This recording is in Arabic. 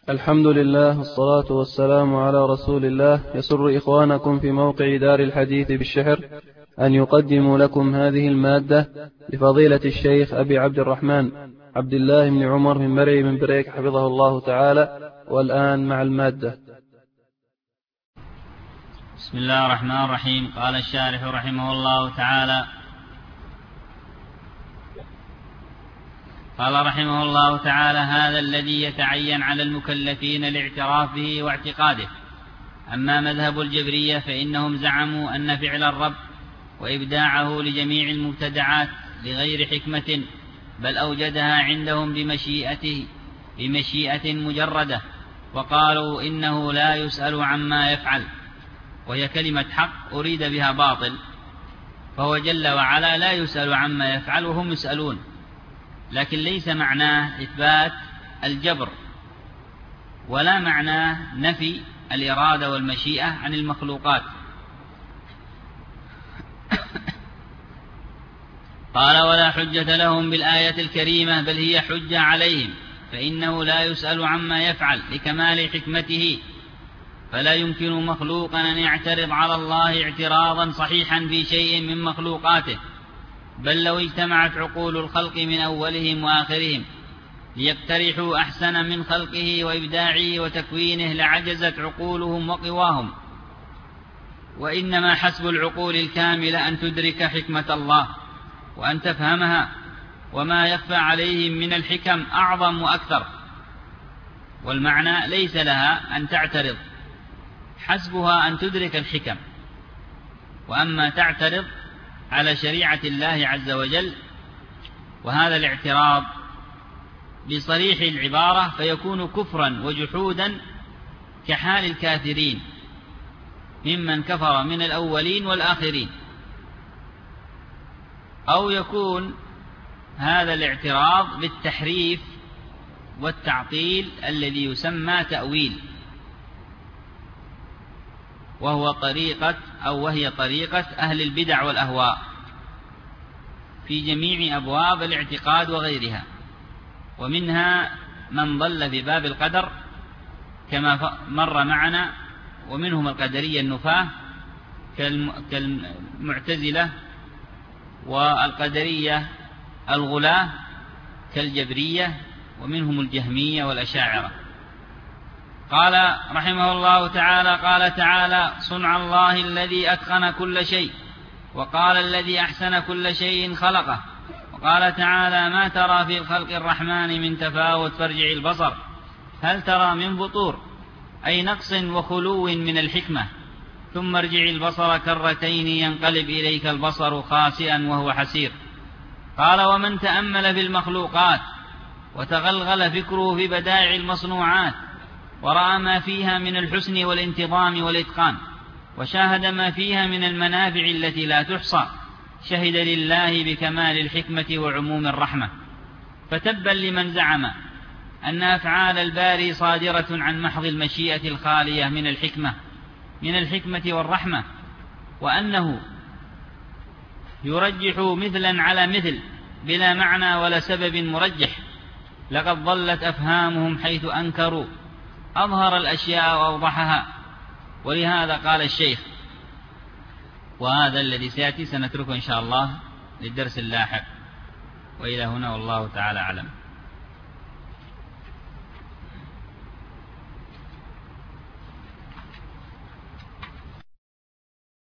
الحمد لله والصلاة والسلام على رسول الله. يسر إخوانكم في موقع دار الحديث بالشحر أن يقدموا لكم هذه المادة لفضيلة الشيخ أبي عبد الرحمن عبد الله بن عمر من مرعي من بريك حفظه الله تعالى. والآن مع المادة. بسم الله الرحمن الرحيم. قال الشارح رحمه الله تعالى: قال رحمه الله تعالى: هذا الذي يتعين على المكلفين الاعتراف به واعتقاده. أما مذهب الجبرية فإنهم زعموا أن فعل الرب وإبداعه لجميع المبتدعات لغير حكمة، بل أوجدها عندهم بمشيئة مجردة، وقالوا إنه لا يسأل عما يفعل، وهي كلمة حق أريد بها باطل، فهو جل وعلا لا يسأل عما يفعل وهم يسألون، لكن ليس معناه إثبات الجبر ولا معناه نفي الإرادة والمشيئة عن المخلوقات. قال: ولا حجة لهم بالآية الكريمة، بل هي حجة عليهم، فإنه لا يسأل عما يفعل لكمال حكمته، فلا يمكن مخلوقا أن يعترض على الله اعتراضا صحيحا في شيء من مخلوقاته، بل لو اجتمعت عقول الخلق من أولهم وآخرهم ليقترحوا أحسن من خلقه وإبداعه وتكوينه لعجزت عقولهم وقواهم، وإنما حسب العقول الكاملة أن تدرك حكمة الله وأن تفهمها، وما يخفى عليهم من الحكم أعظم وأكثر، والمعنى ليس لها أن تعترض، حسبها أن تدرك الحكم. وأما تعترض على شريعة الله عز وجل، وهذا الاعتراض بصريح العبارة فيكون كفرا وجحودا كحال الكافرين ممن كفر من الأولين والآخرين، أو يكون هذا الاعتراض بالتحريف والتعطيل الذي يسمى تأويل، وهي طريقة أهل البدع والأهواء في جميع أبواب الاعتقاد وغيرها، ومنها من ضل في باب القدر كما مر معنا، ومنهم القدرية النفاة كالمعتزلة، والقدرية الغلاة كالجبرية، ومنهم الجهمية والأشاعرة. قال رحمه الله تعالى: قال تعالى: صنع الله الذي أتقن كل شيء، وقال الذي أحسن كل شيء خلقه، وقال تعالى: ما ترى في خلق الرحمن من تفاوت فارجع البصر هل ترى من فطور، أي نقص وخلو من الحكمة، ثم ارجع البصر كرتين ينقلب إليك البصر خاسئا وهو حسير. قال: ومن تأمل في المخلوقات وتغلغل فكره في بدائع المصنوعات، ورأى ما فيها من الحسن والانتظام والإتقان، وشاهد ما فيها من المنافع التي لا تحصى، شهد لله بكمال الحكمة وعموم الرحمة. فتبا لمن زعم أن أفعال الباري صادرة عن محض المشيئة الخالية من الحكمة والرحمة، وأنه يرجح مثلا على مثل بلا معنى ولا سبب مرجح. لقد ضلت أفهامهم حيث أنكروا أظهر الأشياء وأوضحها. ولهذا قال الشيخ، وهذا الذي سيأتي سنتركه إن شاء الله للدرس اللاحق. وإلى هنا والله تعالى أعلم.